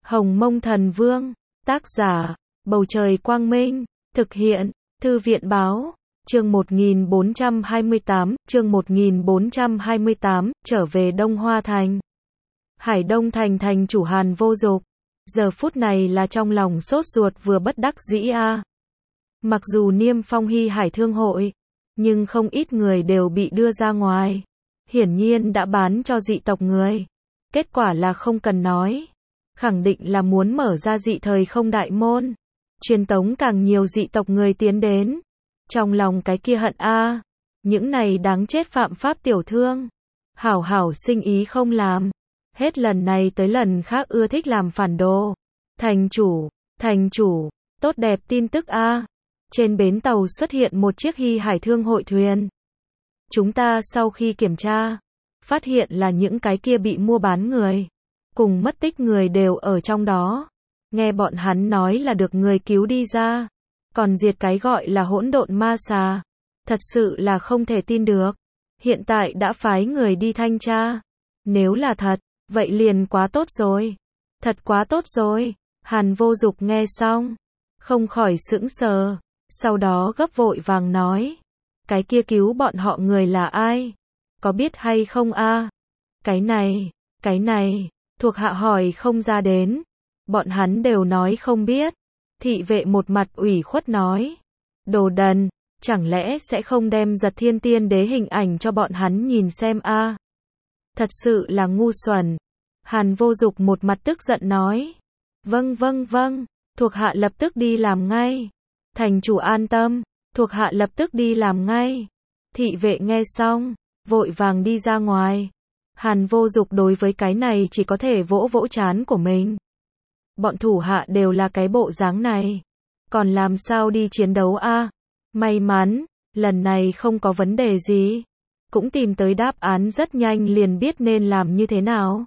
Hồng Mông Thần Vương, tác giả, Bầu Trời Quang Minh, thực hiện, Thư viện Báo, chương 1428, trở về Đông Hoa Thành. Hải Đông Thành thành chủ Hàn Vô Dục, giờ phút này là trong lòng sốt ruột vừa bất đắc dĩ a. Mặc dù niêm phong Hy Hải Thương hội, nhưng không ít người đều bị đưa ra ngoài. Hiển nhiên đã bán cho dị tộc người. Kết quả là không cần nói. Khẳng định là muốn mở ra dị thời không đại môn. Truyền tống càng nhiều dị tộc người tiến đến. Trong lòng cái kia hận a. Những này đáng chết phạm pháp tiểu thương. Hảo hảo sinh ý không làm. Hết lần này tới lần khác ưa thích làm phản đồ. Thành chủ, tốt đẹp tin tức a. Trên bến tàu xuất hiện một chiếc Hy Hải Thương hội thuyền. Chúng ta sau khi kiểm tra, phát hiện là những cái kia bị mua bán người, cùng mất tích người đều ở trong đó. Nghe bọn hắn nói là được người cứu đi ra, còn diệt cái gọi là hỗn độn ma xà. Thật sự là không thể tin được. Hiện tại đã phái người đi thanh tra. Nếu là thật, vậy liền quá tốt rồi. Thật quá tốt rồi. Hàn Vô Dục nghe xong, không khỏi sững sờ. Sau đó gấp vội vàng nói, cái kia cứu bọn họ người là ai? Có biết hay không a? Cái này, thuộc hạ hỏi không ra đến. Bọn hắn đều nói không biết. Thị vệ một mặt ủy khuất nói, đồ đần, chẳng lẽ sẽ không đem Giật Thiên Tiên Đế hình ảnh cho bọn hắn nhìn xem a? Thật sự là ngu xuẩn. Hàn Vô Dục một mặt tức giận nói, vâng, thuộc hạ lập tức đi làm ngay. Thành chủ an tâm, thuộc hạ lập tức đi làm ngay. Thị vệ nghe xong, vội vàng đi ra ngoài. Hàn Vô Dục đối với cái này chỉ có thể vỗ vỗ trán của mình. Bọn thủ hạ đều là cái bộ dáng này, còn làm sao đi chiến đấu a? May mắn, lần này không có vấn đề gì. Cũng tìm tới đáp án rất nhanh liền biết nên làm như thế nào.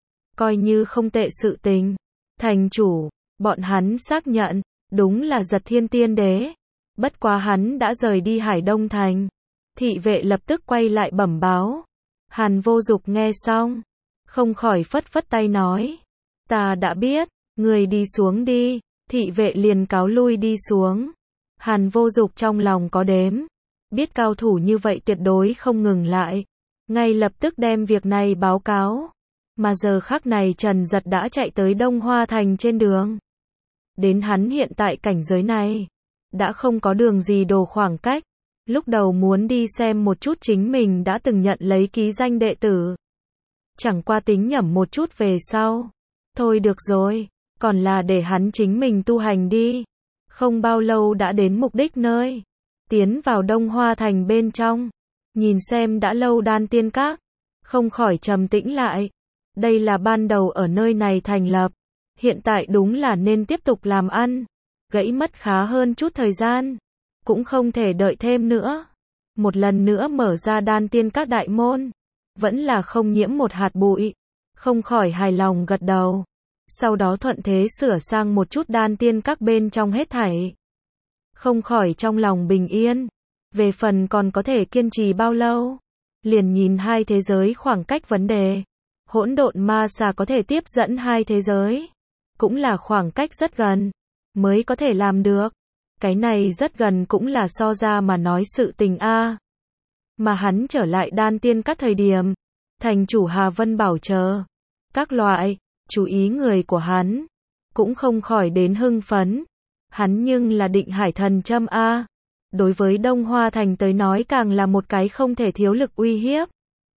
Coi như không tệ sự tình. Thành chủ, bọn hắn xác nhận, đúng là Giật Thiên Tiên Đế. Bất quá hắn đã rời đi Hải Đông Thành. Thị vệ lập tức quay lại bẩm báo. Hàn Vô Dục nghe xong, không khỏi phất phất tay nói, ta đã biết, người đi xuống đi. Thị vệ liền cáo lui đi xuống. Hàn Vô Dục trong lòng có đếm, biết cao thủ như vậy tuyệt đối không ngừng lại, ngay lập tức đem việc này báo cáo. Mà giờ khắc này Trần Giật đã chạy tới Đông Hoa Thành trên đường. Đến hắn hiện tại cảnh giới này, đã không có đường gì đồ khoảng cách. Lúc đầu muốn đi xem một chút chính mình đã từng nhận lấy ký danh đệ tử. Chẳng qua tính nhẩm một chút về sau. Thôi được rồi, còn là để hắn chính mình tu hành đi. Không bao lâu đã đến mục đích nơi. Tiến vào Đông Hoa Thành bên trong. Nhìn xem đã lâu Đan Tiên Các. Không khỏi trầm tĩnh lại. Đây là ban đầu ở nơi này thành lập. Hiện tại đúng là nên tiếp tục làm ăn. Gãy mất khá hơn chút thời gian. Cũng không thể đợi thêm nữa. Một lần nữa mở ra Đan Tiên Các đại môn. Vẫn là không nhiễm một hạt bụi. Không khỏi hài lòng gật đầu. Sau đó thuận thế sửa sang một chút Đan Tiên Các bên trong hết thảy. Không khỏi trong lòng bình yên. Về phần còn có thể kiên trì bao lâu, liền nhìn hai thế giới khoảng cách vấn đề. Hỗn độn ma xà có thể tiếp dẫn hai thế giới, cũng là khoảng cách rất gần, mới có thể làm được. Cái này rất gần cũng là so ra mà nói sự tình a. Mà hắn trở lại Đan Tiên Các thời điểm, thành chủ Hà Vân Bảo chờ các loại, chú ý người của hắn, cũng không khỏi đến hưng phấn. Hắn nhưng là Định Hải Thần Châm a. Đối với Đông Hoa Thành tới nói càng là một cái không thể thiếu lực uy hiếp.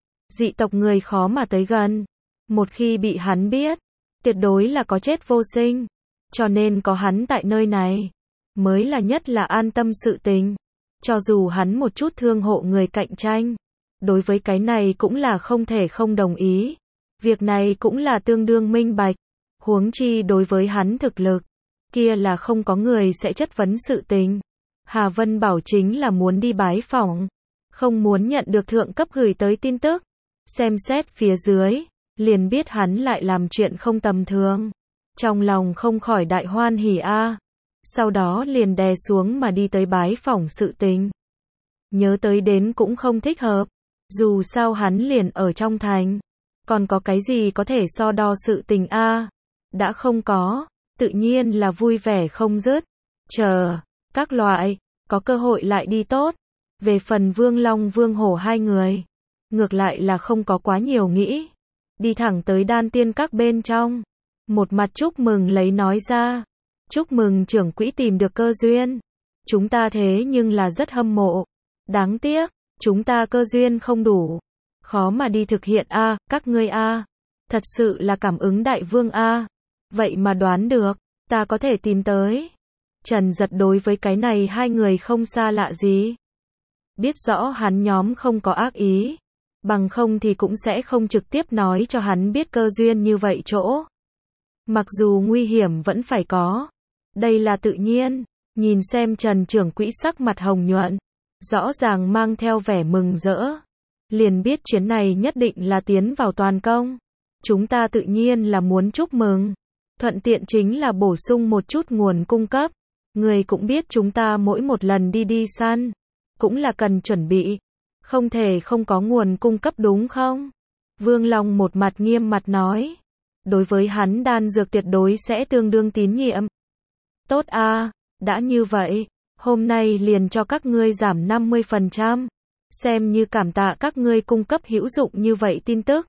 Dị tộc người khó mà tới gần. Một khi bị hắn biết, tuyệt đối là có chết vô sinh. Cho nên có hắn tại nơi này, mới là nhất là an tâm sự tình. Cho dù hắn một chút thương hộ người cạnh tranh, đối với cái này cũng là không thể không đồng ý. Việc này cũng là tương đương minh bạch. Huống chi đối với hắn thực lực, kia là không có người sẽ chất vấn sự tình. Hà Vân Bảo chính là muốn đi bái phỏng, không muốn nhận được thượng cấp gửi tới tin tức. Xem xét phía dưới, liền biết hắn lại làm chuyện không tầm thường. Trong lòng không khỏi đại hoan hỉ a. Sau đó liền đè xuống mà đi tới bái phỏng sự tình. Nhớ tới đến cũng không thích hợp. Dù sao hắn liền ở trong thành. Còn có cái gì có thể so đo sự tình a. đã không có, tự nhiên là vui vẻ không dứt. Chờ, các loại, có cơ hội lại đi tốt. Về phần Vương Long Vương Hổ hai người, ngược lại là không có quá nhiều nghĩ. Đi thẳng tới đan tiên các bên trong. Một mặt chúc mừng lấy nói ra. Chúc mừng trưởng quỹ tìm được cơ duyên. Chúng ta thế nhưng là rất hâm mộ. Đáng tiếc, chúng ta cơ duyên không đủ. Khó mà đi thực hiện a, các ngươi a. Thật sự là cảm ứng đại vương a. Vậy mà đoán được, ta có thể tìm tới. Trần Giật đối với cái này hai người không xa lạ gì. Biết rõ hắn nhóm không có ác ý. Bằng không thì cũng sẽ không trực tiếp nói cho hắn biết cơ duyên như vậy chỗ. Mặc dù nguy hiểm vẫn phải có. Đây là tự nhiên. Nhìn xem Trần trưởng quỹ sắc mặt hồng nhuận. Rõ ràng mang theo vẻ mừng rỡ. Liền biết chuyến này nhất định là tiến vào toàn công. Chúng ta tự nhiên là muốn chúc mừng. Thuận tiện chính là bổ sung một chút nguồn cung cấp. Người cũng biết chúng ta mỗi một lần đi săn. Cũng là cần chuẩn bị. Không thể không có nguồn cung cấp đúng không? Vương Long một mặt nghiêm mặt nói. Đối với hắn đan dược tuyệt đối sẽ tương đương tín nhiệm. Tốt a, đã như vậy, hôm nay liền cho các ngươi giảm 50%. Xem như cảm tạ các ngươi cung cấp hữu dụng như vậy tin tức.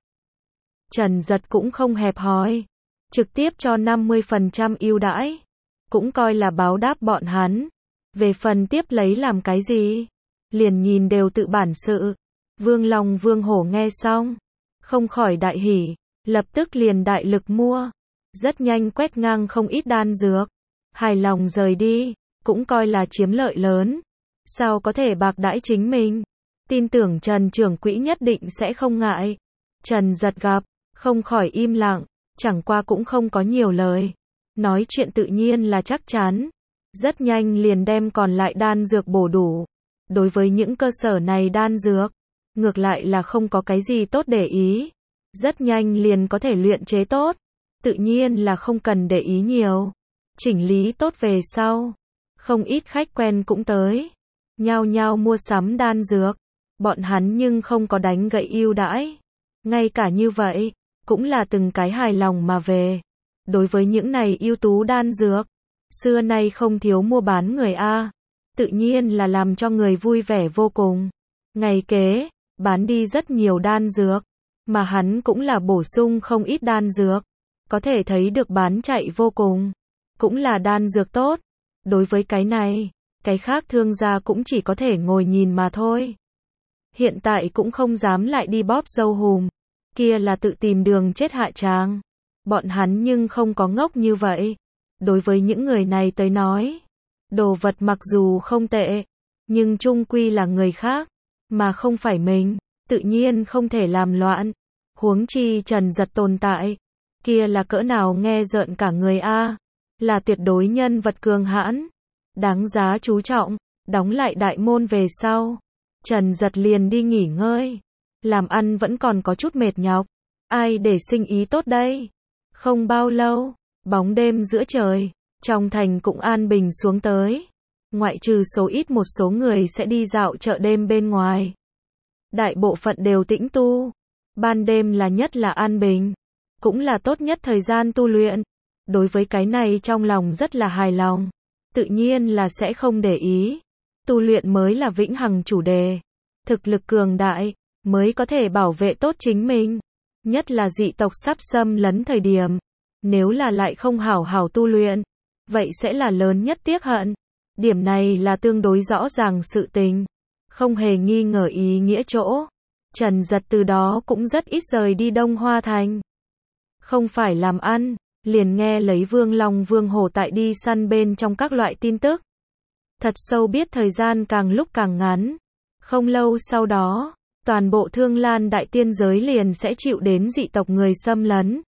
Trần Giật cũng không hẹp hòi. Trực tiếp cho 50% ưu đãi. Cũng coi là báo đáp bọn hắn. Về phần tiếp lấy làm cái gì? Liền nhìn đều tự bản sự. Vương Long Vương Hổ nghe xong. Không khỏi đại hỉ. Lập tức liền đại lực mua. Rất nhanh quét ngang không ít đan dược. Hài lòng rời đi. Cũng coi là chiếm lợi lớn. Sao có thể bạc đãi chính mình? Tin tưởng Trần trưởng quỹ nhất định sẽ không ngại. Trần Giật gặp. Không khỏi im lặng. Chẳng qua cũng không có nhiều lời. Nói chuyện tự nhiên là chắc chắn. Rất nhanh liền đem còn lại đan dược bổ đủ. Đối với những cơ sở này đan dược, ngược lại là không có cái gì tốt để ý. Rất nhanh liền có thể luyện chế tốt. Tự nhiên là không cần để ý nhiều. Chỉnh lý tốt về sau. Không ít khách quen cũng tới. Nhao nhao mua sắm đan dược. Bọn hắn nhưng không có đánh gậy ưu đãi. Ngay cả như vậy, cũng là từng cái hài lòng mà về. Đối với những này ưu tú đan dược, xưa nay không thiếu mua bán người a. Tự nhiên là làm cho người vui vẻ vô cùng. Ngày kế, bán đi rất nhiều đan dược, mà hắn cũng là bổ sung không ít đan dược. Có thể thấy được bán chạy vô cùng. Cũng là đan dược tốt. Đối với cái này, cái khác thương gia cũng chỉ có thể ngồi nhìn mà thôi. Hiện tại cũng không dám lại đi bóp dâu hùm. Kia là tự tìm đường chết hạ tràng. Bọn hắn nhưng không có ngốc như vậy. Đối với những người này tới nói, đồ vật mặc dù không tệ, nhưng chung quy là người khác, mà không phải mình, tự nhiên không thể làm loạn. Huống chi Trần Giật tồn tại, kia là cỡ nào nghe rợn cả người a, là tuyệt đối nhân vật cường hãn, đáng giá chú trọng. Đóng lại đại môn về sau, Trần Giật liền đi nghỉ ngơi. Làm ăn vẫn còn có chút mệt nhọc, ai để sinh ý tốt đây. Không bao lâu, bóng đêm giữa trời, trong thành cũng an bình xuống tới. Ngoại trừ số ít một số người sẽ đi dạo chợ đêm bên ngoài. Đại bộ phận đều tĩnh tu. Ban đêm là nhất là an bình, cũng là tốt nhất thời gian tu luyện. Đối với cái này trong lòng rất là hài lòng. Tự nhiên là sẽ không để ý. Tu luyện mới là vĩnh hằng chủ đề. Thực lực cường đại, mới có thể bảo vệ tốt chính mình. Nhất là dị tộc sắp xâm lấn thời điểm. Nếu là lại không hảo hảo tu luyện, vậy sẽ là lớn nhất tiếc hận. Điểm này là tương đối rõ ràng sự tình. Không hề nghi ngờ ý nghĩa chỗ. Trần Giật từ đó cũng rất ít rời đi Đông Hoa Thành. Không phải làm ăn, liền nghe lấy Vương Long Vương Hổ tại đi săn bên trong các loại tin tức. Thật sâu biết thời gian càng lúc càng ngắn. Không lâu sau đó, toàn bộ Thương Lan Đại Tiên giới liền sẽ chịu đến dị tộc người xâm lấn.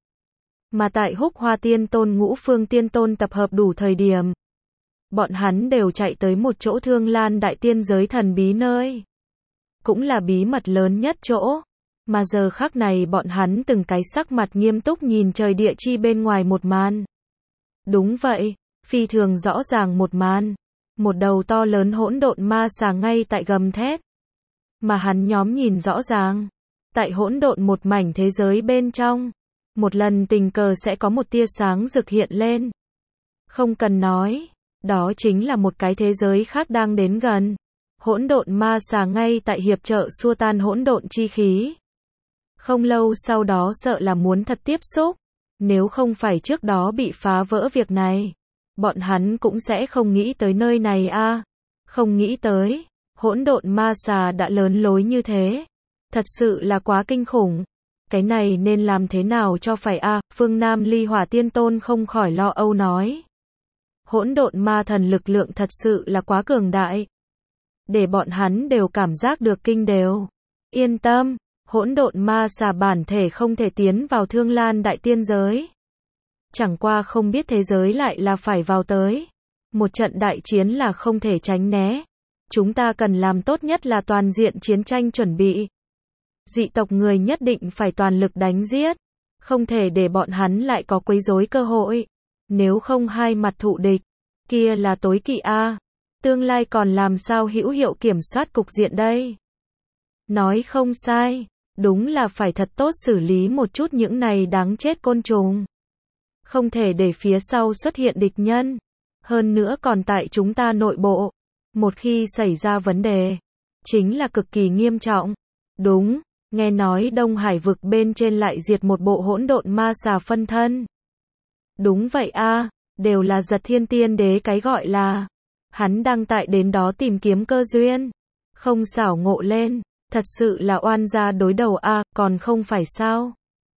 Mà tại Húc Hoa Tiên Tôn Ngũ Phương Tiên Tôn tập hợp đủ thời điểm, bọn hắn đều chạy tới một chỗ Thương Lan Đại Tiên giới thần bí nơi. Cũng là bí mật lớn nhất chỗ. Mà giờ khắc này bọn hắn từng cái sắc mặt nghiêm túc nhìn trời địa chi bên ngoài một màn. Đúng vậy, phi thường rõ ràng một màn. Một đầu to lớn hỗn độn ma xà ngay tại gầm thét. Mà hắn nhóm nhìn rõ ràng. Tại hỗn độn một mảnh thế giới bên trong. một lần tình cờ sẽ có một tia sáng rực hiện lên. Không cần nói, đó chính là một cái thế giới khác đang đến gần. Hỗn độn ma xà ngay tại hiệp trợ xua tan hỗn độn chi khí. Không lâu sau đó sợ là muốn thật tiếp xúc. Nếu không phải trước đó bị phá vỡ việc này, bọn hắn cũng sẽ không nghĩ tới nơi này a. Không nghĩ tới, hỗn độn ma xà đã lớn lối như thế. Thật sự là quá kinh khủng. Cái này nên làm thế nào cho phải a? Phương Nam Ly Hỏa Tiên Tôn không khỏi lo âu nói. Hỗn độn ma thần lực lượng thật sự là quá cường đại. Để bọn hắn đều cảm giác được kinh đều. Yên tâm, hỗn độn ma xà bản thể không thể tiến vào Thương Lan Đại Tiên giới. Chẳng qua không biết thế giới lại là phải vào tới. Một trận đại chiến là không thể tránh né. Chúng ta cần làm tốt nhất là toàn diện chiến tranh chuẩn bị. Dị tộc người nhất định phải toàn lực đánh giết. Không thể để bọn hắn lại có quấy rối cơ hội. Nếu không hai mặt thụ địch, kia là tối kỵ a. Tương lai còn làm sao hữu hiệu kiểm soát cục diện đây? Nói không sai, đúng là phải thật tốt xử lý một chút những này đáng chết côn trùng. Không thể để phía sau xuất hiện địch nhân. Hơn nữa còn tại chúng ta nội bộ. Một khi xảy ra vấn đề, chính là cực kỳ nghiêm trọng. Đúng, nghe nói Đông Hải vực bên trên lại diệt một bộ hỗn độn ma xà phân thân. Đúng vậy a, đều là Giật Thiên Tiên Đế cái gọi là. Hắn đang tại đến đó tìm kiếm cơ duyên. Không xảo ngộ lên, thật sự là oan gia đối đầu a, còn không phải sao?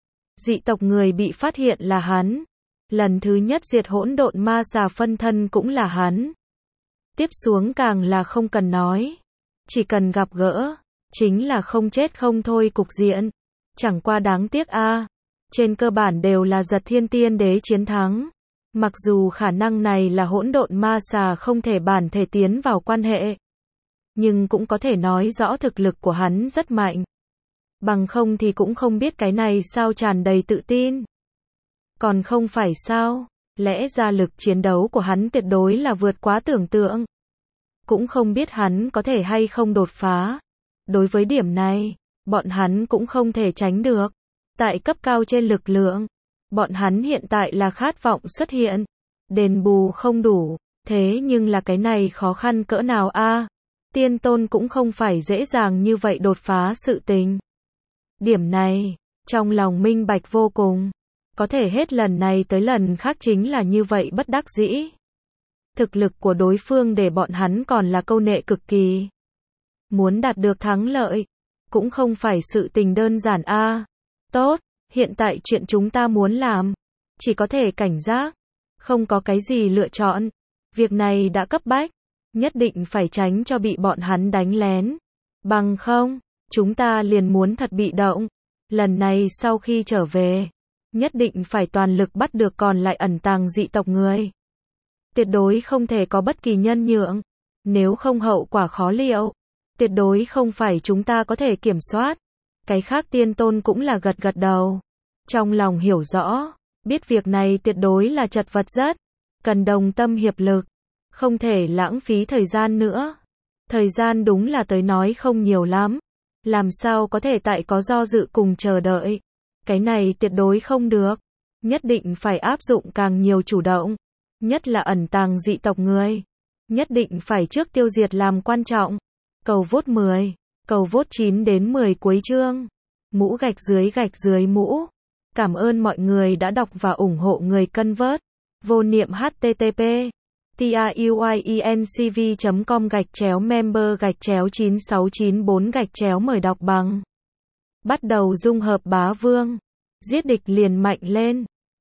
Dị tộc người bị phát hiện là hắn. Lần thứ nhất diệt hỗn độn ma xà phân thân cũng là hắn. Tiếp xuống càng là không cần nói. Chỉ cần gặp gỡ, chính là không chết không thôi cục diện. Chẳng qua đáng tiếc a, trên cơ bản đều là Giật Thiên Tiên Đế chiến thắng. Mặc dù khả năng này là hỗn độn ma xà không thể bản thể tiến vào quan hệ, nhưng cũng có thể nói rõ thực lực của hắn rất mạnh. Bằng không thì cũng không biết cái này sao tràn đầy tự tin. Còn không phải sao, lẽ ra lực chiến đấu của hắn tuyệt đối là vượt quá tưởng tượng. Cũng không biết hắn có thể hay không đột phá. Đối với điểm này, bọn hắn cũng không thể tránh được. Tại cấp cao trên lực lượng, bọn hắn hiện tại là khát vọng xuất hiện. Đền bù không đủ, thế nhưng là cái này khó khăn cỡ nào a? Tiên tôn cũng không phải dễ dàng như vậy đột phá sự tình. Điểm này, trong lòng minh bạch vô cùng. Có thể hết lần này tới lần khác chính là như vậy bất đắc dĩ. Thực lực của đối phương để bọn hắn còn là câu nệ cực kỳ. Muốn đạt được thắng lợi, cũng không phải sự tình đơn giản a. Tốt, hiện tại chuyện chúng ta muốn làm, chỉ có thể cảnh giác. Không có cái gì lựa chọn. Việc này đã cấp bách. Nhất định phải tránh cho bị bọn hắn đánh lén. Bằng không, chúng ta liền muốn thật bị động. Lần này sau khi trở về, nhất định phải toàn lực bắt được còn lại ẩn tàng dị tộc người. Tuyệt đối không thể có bất kỳ nhân nhượng. Nếu không hậu quả khó liệu. Tuyệt đối không phải chúng ta có thể kiểm soát. Cái khác tiên tôn cũng là gật gật đầu. Trong lòng hiểu rõ, biết việc này tuyệt đối là chật vật rất. Cần đồng tâm hiệp lực. Không thể lãng phí thời gian nữa. Thời gian đúng là tới nói không nhiều lắm. Làm sao có thể tại có do dự cùng chờ đợi. Cái này tuyệt đối không được. Nhất định phải áp dụng càng nhiều chủ động. Nhất là ẩn tàng dị tộc người. Nhất định phải trước tiêu diệt làm quan trọng. Cầu vote 10. Cầu vote 9 đến 10 cuối chương. Mũ gạch dưới mũ. Cảm ơn mọi người đã đọc và ủng hộ người cân vớt. Vô niệm http truyencv.com/member/9694 mời đọc bằng. Bắt đầu dung hợp bá vương. Giết địch liền mạnh lên.